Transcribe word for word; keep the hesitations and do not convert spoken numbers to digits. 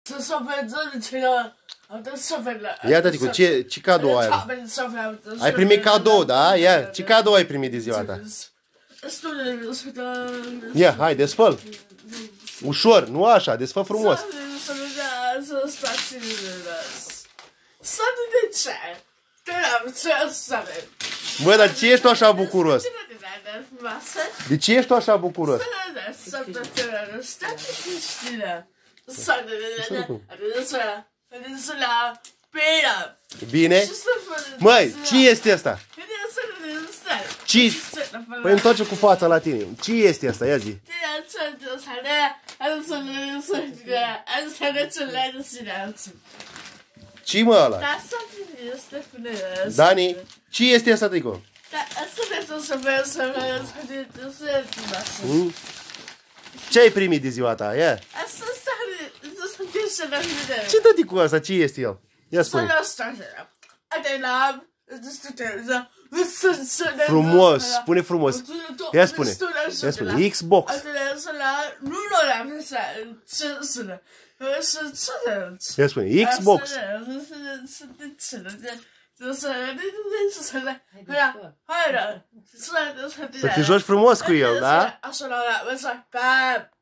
这上班真的去了，啊，这上班了。 Ia, tăticu, ce, ce cadou ai? Ai primit cadou, da? Ia, ce cadou ai primit de ziua ta? Ia, hai, desfăl. Ușor, nu așa, desfă frumos. Bă, dar de ce ești tu așa bucuros? De ce ești tu așa bucuros? Bine? Măi, ce este asta? Ce? Păi întoarce cu fața la tine. Ce este asta? Ia zi. Ce mă ăla? Dani, ce este asta, Tico? Hmm? Ce ai primit de ziua ta? Ia. Ce dă cu asta? Ce este el? Ia spune. Frumos, spune frumos. Ia spune. Ia spune. Xbox. Ia spune. Xbox. Să te joci frumos cu el, da?